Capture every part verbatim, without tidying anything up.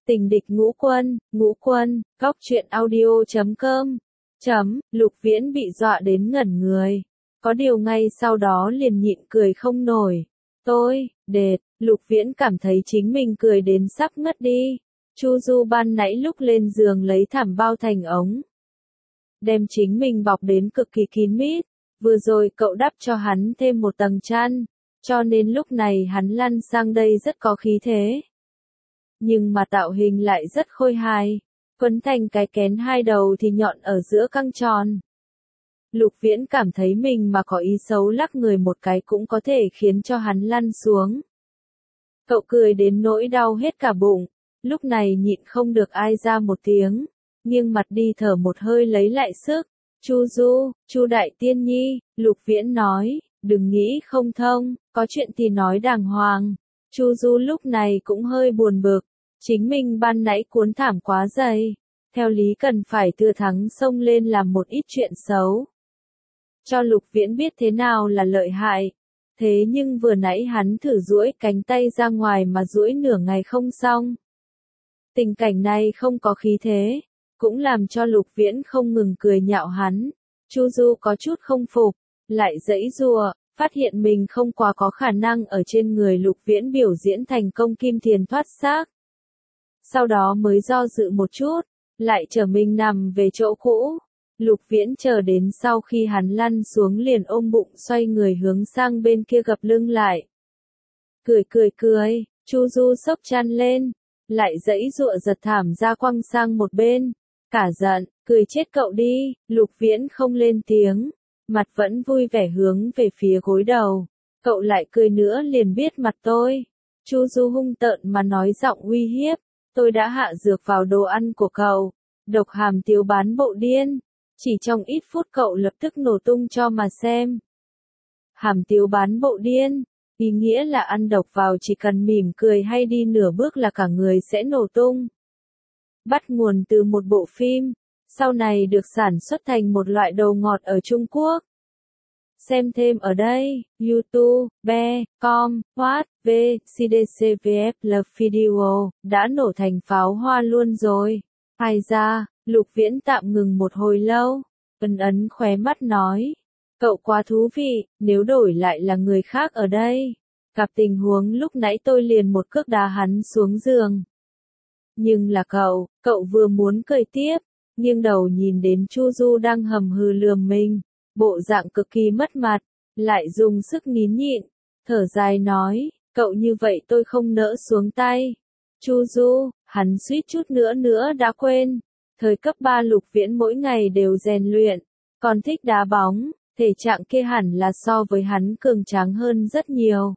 Tình địch ngũ quân, ngũ quân, góc truyện audio chấm com. Chấm, Lục Viễn bị dọa đến ngẩn người. Có điều ngay sau đó liền nhịn cười không nổi. Tôi, đệt, Lục Viễn cảm thấy chính mình cười đến sắp ngất đi. Chu Du ban nãy lúc lên giường lấy thảm bao thành ống. Đem chính mình bọc đến cực kỳ kín mít. Vừa rồi cậu đắp cho hắn thêm một tầng chăn. Cho nên lúc này hắn lăn sang đây rất có khí thế. Nhưng mà tạo hình lại rất khôi hài. Quấn thành cái kén hai đầu thì nhọn ở giữa căng tròn. Lục Viễn cảm thấy mình mà có ý xấu lắc người một cái cũng có thể khiến cho hắn lăn xuống. Cậu cười đến nỗi đau hết cả bụng. Lúc này nhịn không được ai ra một tiếng. Nghiêng mặt đi thở một hơi lấy lại sức. Chu Du, Chu Đại Tiên Nhi, Lục Viễn nói, đừng nghĩ không thông, có chuyện thì nói đàng hoàng. Chu Du lúc này cũng hơi buồn bực. Chính mình ban nãy cuốn thảm quá dày. Theo lý cần phải thừa thắng xông lên làm một ít chuyện xấu. Cho Lục Viễn biết thế nào là lợi hại. Thế nhưng vừa nãy hắn thử duỗi cánh tay ra ngoài mà duỗi nửa ngày không xong. Tình cảnh này không có khí thế. Cũng làm cho Lục Viễn không ngừng cười nhạo hắn. Chu Du có chút không phục. Lại giãy giụa. Phát hiện mình không quá có khả năng ở trên người Lục Viễn biểu diễn thành công kim thiền thoát xác. Sau đó mới do dự một chút, lại trở mình nằm về chỗ cũ. Lục Viễn chờ đến sau khi hắn lăn xuống liền ôm bụng xoay người hướng sang bên kia gập lưng lại. Cười cười cười, Chu Du xốc chăn lên, lại giãy giụa giật thảm ra quăng sang một bên. Cả giận, cười chết cậu đi, Lục Viễn không lên tiếng. Mặt vẫn vui vẻ hướng về phía gối đầu. Cậu lại cười nữa liền biết mặt tôi. Chu Du hung tợn mà nói giọng uy hiếp. Tôi đã hạ dược vào đồ ăn của cậu. Độc hàm tiếu bán bộ điên. Chỉ trong ít phút cậu lập tức nổ tung cho mà xem. Hàm tiếu bán bộ điên. Ý nghĩa là ăn độc vào chỉ cần mỉm cười hay đi nửa bước là cả người sẽ nổ tung. Bắt nguồn từ một bộ phim. Sau này được sản xuất thành một loại đồ ngọt ở Trung Quốc. Xem thêm ở đây, YouTube, be, com, what, v, cdcvf love video, đã nổ thành pháo hoa luôn rồi. Hay ra, Lục Viễn tạm ngừng một hồi lâu, ấn ấn khóe mắt nói. Cậu quá thú vị, nếu đổi lại là người khác ở đây. Gặp tình huống lúc nãy tôi liền một cước đá hắn xuống giường. Nhưng là cậu, cậu vừa muốn cười tiếp. Nghiêng đầu nhìn đến Chu Du đang hầm hừ lườm mình, bộ dạng cực kỳ mất mặt, lại dùng sức nín nhịn, thở dài nói, cậu như vậy tôi không nỡ xuống tay. Chu Du, hắn suýt chút nữa nữa đã quên, thời cấp ba Lục Viễn mỗi ngày đều rèn luyện, còn thích đá bóng, thể trạng kia hẳn là so với hắn cường tráng hơn rất nhiều.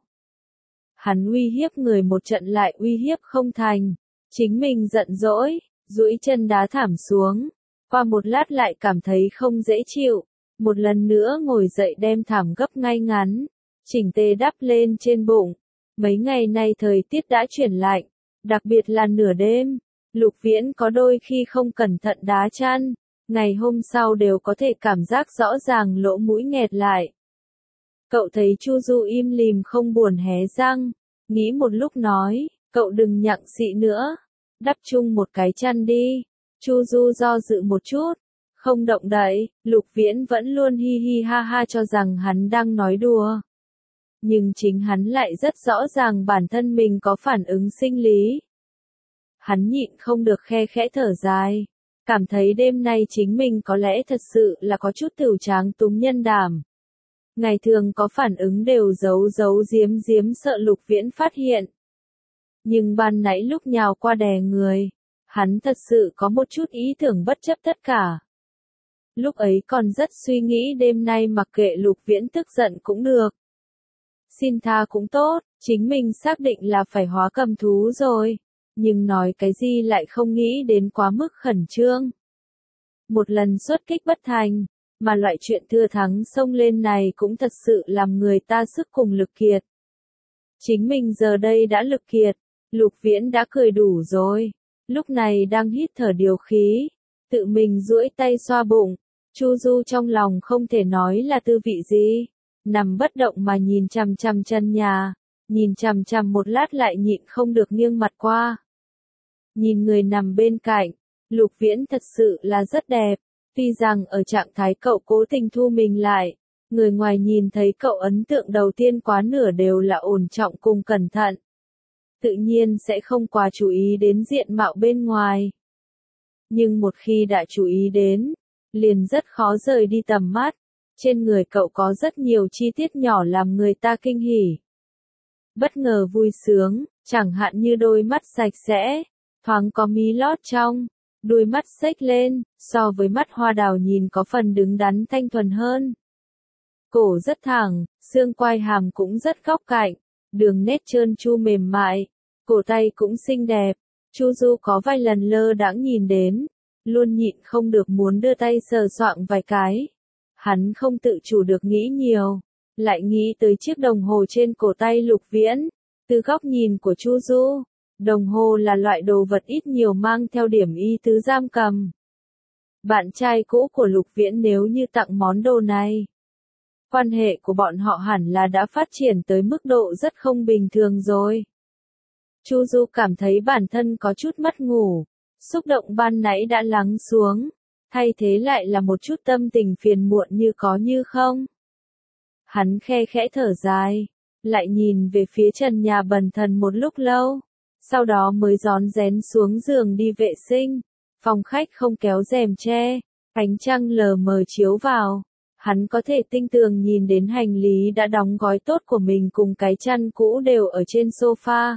Hắn uy hiếp người một trận lại uy hiếp không thành, chính mình giận dỗi. Duỗi chân đá thảm xuống, qua một lát lại cảm thấy không dễ chịu, một lần nữa ngồi dậy đem thảm gấp ngay ngắn, chỉnh tề đắp lên trên bụng. Mấy ngày nay thời tiết đã chuyển lạnh, đặc biệt là nửa đêm, Lục Viễn có đôi khi không cẩn thận đá chăn, ngày hôm sau đều có thể cảm giác rõ ràng lỗ mũi nghẹt lại. Cậu thấy Chu Du im lìm không buồn hé răng, nghĩ một lúc nói, cậu đừng nhặng xị nữa. Đắp chung một cái chăn đi. Chu Du do dự một chút, không động đậy. Lục Viễn vẫn luôn hi hi ha ha cho rằng hắn đang nói đùa. Nhưng chính hắn lại rất rõ ràng bản thân mình có phản ứng sinh lý. Hắn nhịn không được khe khẽ thở dài, cảm thấy đêm nay chính mình có lẽ thật sự là có chút tửu tráng túng nhân đảm. Ngày thường có phản ứng đều giấu giấu giếm giếm sợ Lục Viễn phát hiện. Nhưng ban nãy lúc nhào qua đè người, hắn thật sự có một chút ý tưởng bất chấp tất cả. Lúc ấy còn rất suy nghĩ đêm nay mặc kệ Lục Viễn tức giận cũng được. Xin tha cũng tốt, chính mình xác định là phải hóa cầm thú rồi. Nhưng nói cái gì lại không nghĩ đến quá mức khẩn trương. Một lần xuất kích bất thành, mà loại chuyện thừa thắng xông lên này cũng thật sự làm người ta sức cùng lực kiệt. Chính mình giờ đây đã lực kiệt. Lục Viễn đã cười đủ rồi, lúc này đang hít thở điều khí, tự mình duỗi tay xoa bụng, Chu Du trong lòng không thể nói là tư vị gì, nằm bất động mà nhìn chằm chằm chân nhà, nhìn chằm chằm một lát lại nhịn không được nghiêng mặt qua. Nhìn người nằm bên cạnh, Lục Viễn thật sự là rất đẹp. Tuy rằng ở trạng thái cậu cố tình thu mình lại, người ngoài nhìn thấy cậu ấn tượng đầu tiên quá nửa đều là ổn trọng cùng cẩn thận. Tự nhiên sẽ không quá chú ý đến diện mạo bên ngoài. Nhưng một khi đã chú ý đến, liền rất khó rời đi tầm mắt. Trên người cậu có rất nhiều chi tiết nhỏ làm người ta kinh hỉ. Bất ngờ vui sướng, chẳng hạn như đôi mắt sạch sẽ, thoáng có mí lót trong, đuôi mắt xếch lên, so với mắt hoa đào nhìn có phần đứng đắn thanh thuần hơn. Cổ rất thẳng, xương quai hàm cũng rất góc cạnh, đường nét trơn tru mềm mại, cổ tay cũng xinh đẹp. Chu Du có vài lần lơ đãng nhìn đến, luôn nhịn không được muốn đưa tay sờ soạng vài cái. Hắn không tự chủ được nghĩ nhiều, lại nghĩ tới chiếc đồng hồ trên cổ tay Lục Viễn. Từ góc nhìn của Chu Du, đồng hồ là loại đồ vật ít nhiều mang theo điểm ý tứ giam cầm. Bạn trai cũ của Lục Viễn nếu như tặng món đồ này, quan hệ của bọn họ hẳn là đã phát triển tới mức độ rất không bình thường rồi. Chu Du cảm thấy bản thân có chút mất ngủ, xúc động ban nãy đã lắng xuống, thay thế lại là một chút tâm tình phiền muộn như có như không. Hắn khe khẽ thở dài, lại nhìn về phía trần nhà bần thần một lúc lâu, sau đó mới rón rén xuống giường đi vệ sinh. Phòng khách không kéo rèm che, ánh trăng lờ mờ chiếu vào, hắn có thể tinh tường nhìn đến hành lý đã đóng gói tốt của mình cùng cái chăn cũ đều ở trên sofa.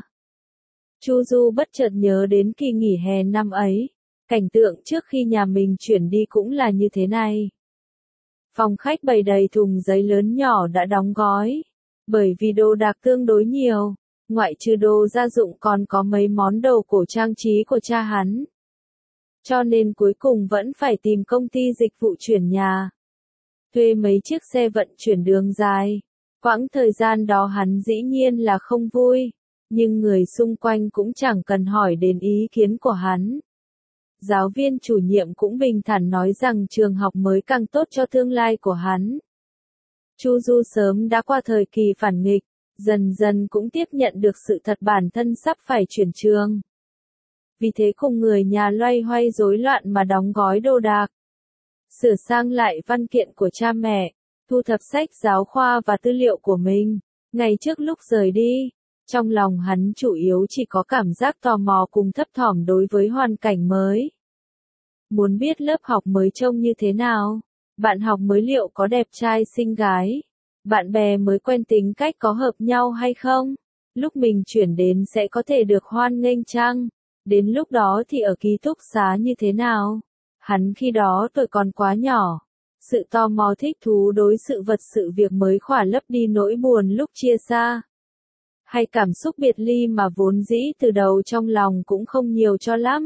Chu Du bất chợt nhớ đến kỳ nghỉ hè năm ấy, cảnh tượng trước khi nhà mình chuyển đi cũng là như thế này. Phòng khách bày đầy thùng giấy lớn nhỏ đã đóng gói, bởi vì đồ đạc tương đối nhiều, ngoại trừ đồ gia dụng còn có mấy món đồ cổ trang trí của cha hắn. Cho nên cuối cùng vẫn phải tìm công ty dịch vụ chuyển nhà. Thuê mấy chiếc xe vận chuyển đường dài. Quãng thời gian đó hắn dĩ nhiên là không vui, nhưng người xung quanh cũng chẳng cần hỏi đến ý kiến của hắn. Giáo viên chủ nhiệm cũng bình thản nói rằng trường học mới càng tốt cho tương lai của hắn. Chu Du sớm đã qua thời kỳ phản nghịch, dần dần cũng tiếp nhận được sự thật bản thân sắp phải chuyển trường. Vì thế cùng người nhà loay hoay rối loạn mà đóng gói đồ đạc, sửa sang lại văn kiện của cha mẹ, thu thập sách giáo khoa và tư liệu của mình. Ngày trước lúc rời đi, trong lòng hắn chủ yếu chỉ có cảm giác tò mò cùng thấp thỏm đối với hoàn cảnh mới. Muốn biết lớp học mới trông như thế nào, bạn học mới liệu có đẹp trai xinh gái, bạn bè mới quen tính cách có hợp nhau hay không, lúc mình chuyển đến sẽ có thể được hoan nghênh chăng, đến lúc đó thì ở ký túc xá như thế nào. Hắn khi đó tuổi còn quá nhỏ, sự tò mò thích thú đối sự vật sự việc mới khỏa lấp đi nỗi buồn lúc chia xa. Hay cảm xúc biệt ly mà vốn dĩ từ đầu trong lòng cũng không nhiều cho lắm.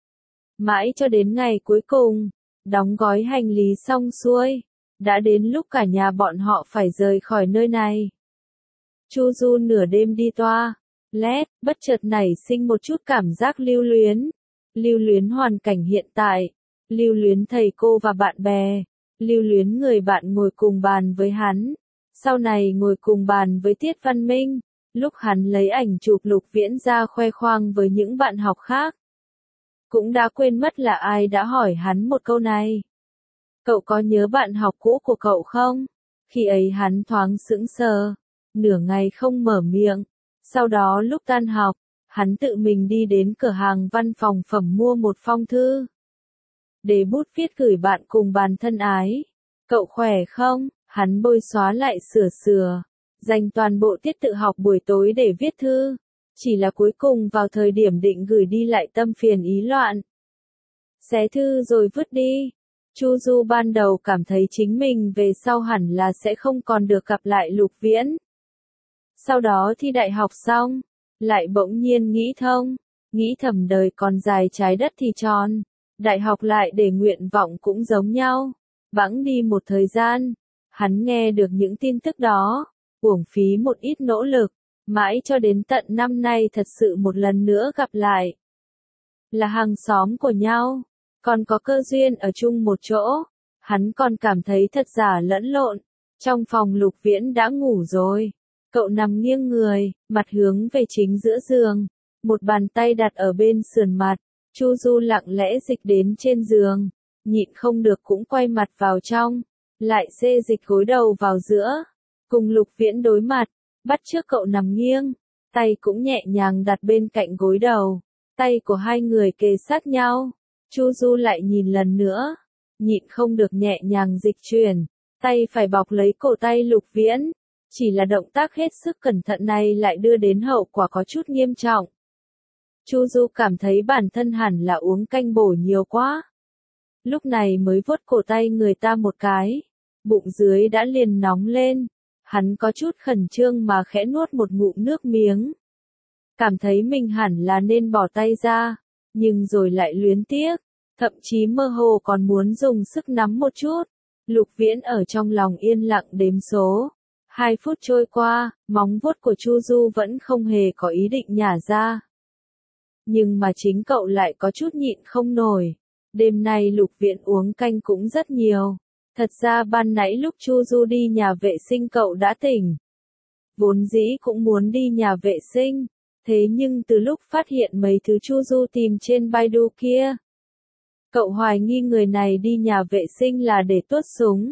Mãi cho đến ngày cuối cùng, đóng gói hành lý xong xuôi, đã đến lúc cả nhà bọn họ phải rời khỏi nơi này. Chu Du nửa đêm đi toa, lét, bất chợt nảy sinh một chút cảm giác lưu luyến. Lưu luyến hoàn cảnh hiện tại, lưu luyến thầy cô và bạn bè, lưu luyến người bạn ngồi cùng bàn với hắn, sau này ngồi cùng bàn với Tiết Văn Minh, lúc hắn lấy ảnh chụp Lục Viễn ra khoe khoang với những bạn học khác. Cũng đã quên mất là ai đã hỏi hắn một câu này. Cậu có nhớ bạn học cũ của cậu không? Khi ấy hắn thoáng sững sờ, nửa ngày không mở miệng. Sau đó lúc tan học, hắn tự mình đi đến cửa hàng văn phòng phẩm mua một phong thư. Để bút viết gửi bạn cùng bàn thân ái. Cậu khỏe không? Hắn bôi xóa lại sửa sửa, dành toàn bộ tiết tự học buổi tối để viết thư. Chỉ là cuối cùng vào thời điểm định gửi đi lại tâm phiền ý loạn. Xé thư rồi vứt đi. Chu Du ban đầu cảm thấy chính mình về sau hẳn là sẽ không còn được gặp lại Lục Viễn. Sau đó thi đại học xong, lại bỗng nhiên nghĩ thông, nghĩ thầm đời còn dài trái đất thì tròn, đại học lại để nguyện vọng cũng giống nhau. Bẵng đi một thời gian, hắn nghe được những tin tức đó, uổng phí một ít nỗ lực, mãi cho đến tận năm nay thật sự một lần nữa gặp lại. Là hàng xóm của nhau, còn có cơ duyên ở chung một chỗ, hắn còn cảm thấy thật giả lẫn lộn. Trong phòng Lục Viễn đã ngủ rồi, cậu nằm nghiêng người, mặt hướng về chính giữa giường, một bàn tay đặt ở bên sườn mặt, Chu Du lặng lẽ dịch đến trên giường, nhịn không được cũng quay mặt vào trong, lại xê dịch gối đầu vào giữa, cùng Lục Viễn đối mặt, bắt chước cậu nằm nghiêng, tay cũng nhẹ nhàng đặt bên cạnh gối đầu, tay của hai người kề sát nhau, Chu Du lại nhìn lần nữa, nhịn không được nhẹ nhàng dịch chuyển, tay phải bọc lấy cổ tay Lục Viễn, chỉ là động tác hết sức cẩn thận này lại đưa đến hậu quả có chút nghiêm trọng. Chu Du cảm thấy bản thân hẳn là uống canh bổ nhiều quá. Lúc này mới vuốt cổ tay người ta một cái, bụng dưới đã liền nóng lên, hắn có chút khẩn trương mà khẽ nuốt một ngụm nước miếng. Cảm thấy mình hẳn là nên bỏ tay ra, nhưng rồi lại luyến tiếc, thậm chí mơ hồ còn muốn dùng sức nắm một chút. Lục Viễn ở trong lòng yên lặng đếm số. Hai phút trôi qua, móng vuốt của Chu Du vẫn không hề có ý định nhả ra. Nhưng mà chính cậu lại có chút nhịn không nổi. Đêm nay Lục Viễn uống canh cũng rất nhiều. Thật ra ban nãy lúc Chu Du đi nhà vệ sinh cậu đã tỉnh. Vốn dĩ cũng muốn đi nhà vệ sinh. Thế nhưng từ lúc phát hiện mấy thứ Chu Du tìm trên Baidu kia, cậu hoài nghi người này đi nhà vệ sinh là để tuốt súng.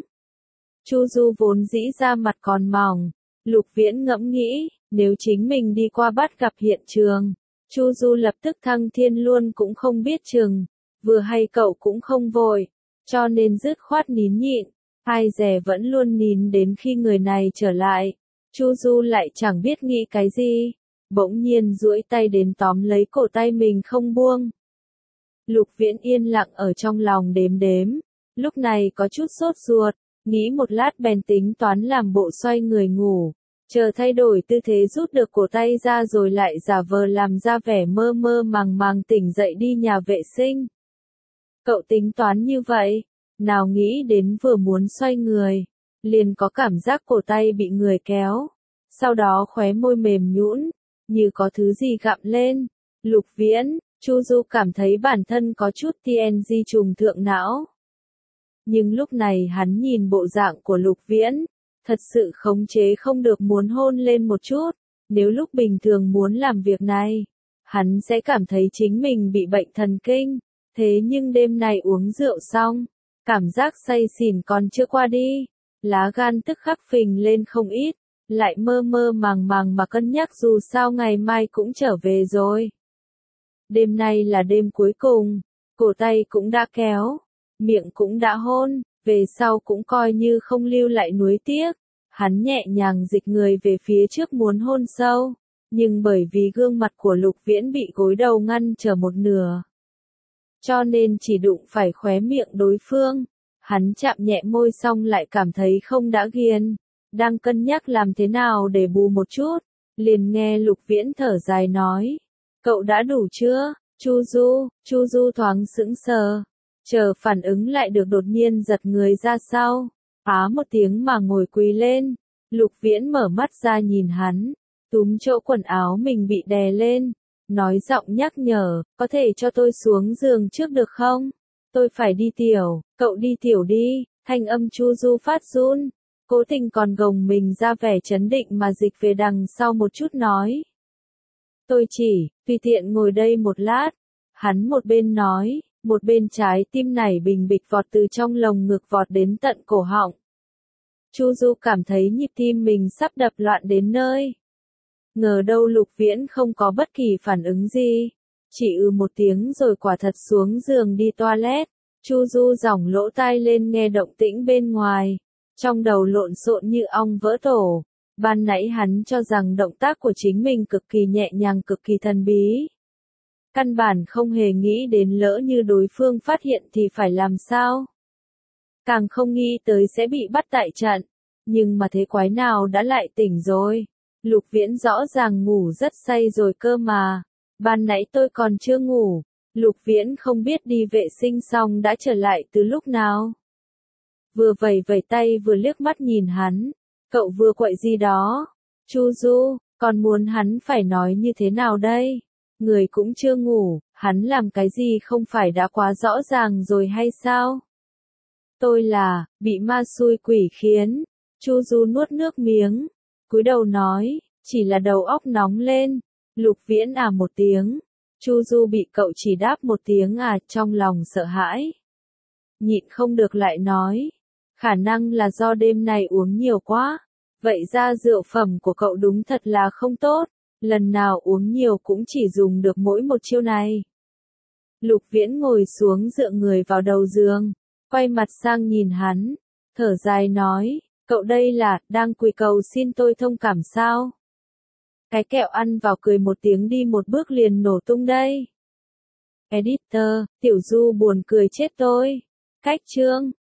Chu Du vốn dĩ ra mặt còn mỏng, Lục Viễn ngẫm nghĩ, nếu chính mình đi qua bắt gặp hiện trường, Chu Du lập tức thăng thiên luôn cũng không biết chừng, vừa hay cậu cũng không vội, cho nên dứt khoát nín nhịn, ai dè vẫn luôn nín đến khi người này trở lại. Chu Du lại chẳng biết nghĩ cái gì, bỗng nhiên duỗi tay đến tóm lấy cổ tay mình không buông. Lục Viễn yên lặng ở trong lòng đếm đếm, lúc này có chút sốt ruột, nghĩ một lát bèn tính toán làm bộ xoay người ngủ, chờ thay đổi tư thế rút được cổ tay ra rồi lại giả vờ làm ra vẻ mơ mơ màng màng tỉnh dậy đi nhà vệ sinh. Cậu tính toán như vậy, nào nghĩ đến vừa muốn xoay người, liền có cảm giác cổ tay bị người kéo, sau đó khóe môi mềm nhũn, như có thứ gì gặm lên. Lục Viễn, Chu Du cảm thấy bản thân có chút tê en giê trùng thượng não. Nhưng lúc này hắn nhìn bộ dạng của Lục Viễn, thật sự khống chế không được muốn hôn lên một chút, nếu lúc bình thường muốn làm việc này, hắn sẽ cảm thấy chính mình bị bệnh thần kinh, thế nhưng đêm này uống rượu xong, cảm giác say xỉn còn chưa qua đi, lá gan tức khắc phình lên không ít, lại mơ mơ màng màng mà cân nhắc dù sao ngày mai cũng trở về rồi. Đêm nay là đêm cuối cùng, cổ tay cũng đã kéo, miệng cũng đã hôn, về sau cũng coi như không lưu lại nuối tiếc. Hắn nhẹ nhàng dịch người về phía trước muốn hôn sâu, nhưng bởi vì gương mặt của Lục Viễn bị gối đầu ngăn trở một nửa, cho nên chỉ đụng phải khóe miệng đối phương. Hắn chạm nhẹ môi xong lại cảm thấy không đã ghiền, đang cân nhắc làm thế nào để bù một chút, liền nghe Lục Viễn thở dài nói, cậu đã đủ chưa? Chu Du, Chu Du thoáng sững sờ, chờ phản ứng lại được đột nhiên giật người ra sau, á một tiếng mà ngồi quỳ lên. Lục Viễn mở mắt ra nhìn hắn, túm chỗ quần áo mình bị đè lên, nói giọng nhắc nhở, có thể cho tôi xuống giường trước được không? Tôi phải đi tiểu, cậu đi tiểu đi. Thanh âm Chu Du phát run, cố tình còn gồng mình ra vẻ chấn định mà dịch về đằng sau một chút nói. Tôi chỉ, tùy tiện ngồi đây một lát. Hắn một bên nói, một bên trái tim nảy bình bịch vọt từ trong lồng ngực vọt đến tận cổ họng. Chu Du cảm thấy nhịp tim mình sắp đập loạn đến nơi. Ngờ đâu Lục Viễn không có bất kỳ phản ứng gì, chỉ ư một tiếng rồi quả thật xuống giường đi toilet. Chu Du giỏng lỗ tai lên nghe động tĩnh bên ngoài, trong đầu lộn xộn như ong vỡ tổ. Ban nãy hắn cho rằng động tác của chính mình cực kỳ nhẹ nhàng cực kỳ thần bí. Căn bản không hề nghĩ đến lỡ như đối phương phát hiện thì phải làm sao. Càng không nghĩ tới sẽ bị bắt tại trận. Nhưng mà thế quái nào đã lại tỉnh rồi. Lục Viễn rõ ràng ngủ rất say rồi cơ mà. Ban nãy tôi còn chưa ngủ. Lục Viễn không biết đi vệ sinh xong đã trở lại từ lúc nào. Vừa vẩy vẩy tay vừa liếc mắt nhìn hắn. Cậu vừa quậy gì đó? Chu Du, còn muốn hắn phải nói như thế nào đây? Người cũng chưa ngủ, hắn làm cái gì không phải đã quá rõ ràng rồi hay sao? Tôi là, bị ma xui quỷ khiến. Chu Du nuốt nước miếng, cúi đầu nói, chỉ là đầu óc nóng lên, Lục Viễn à một tiếng. Chu Du bị cậu chỉ đáp một tiếng à, trong lòng sợ hãi. Nhịn không được lại nói. Khả năng là do đêm nay uống nhiều quá. Vậy ra rượu phẩm của cậu đúng thật là không tốt. Lần nào uống nhiều cũng chỉ dùng được mỗi một chiêu này. Lục Viễn ngồi xuống dựa người vào đầu giường. Quay mặt sang nhìn hắn. Thở dài nói. Cậu đây là, đang quỳ cầu xin tôi thông cảm sao? Cái kẹo ăn vào cười một tiếng đi một bước liền nổ tung đây. Editor, Tiểu Du buồn cười chết tôi. Cách chương.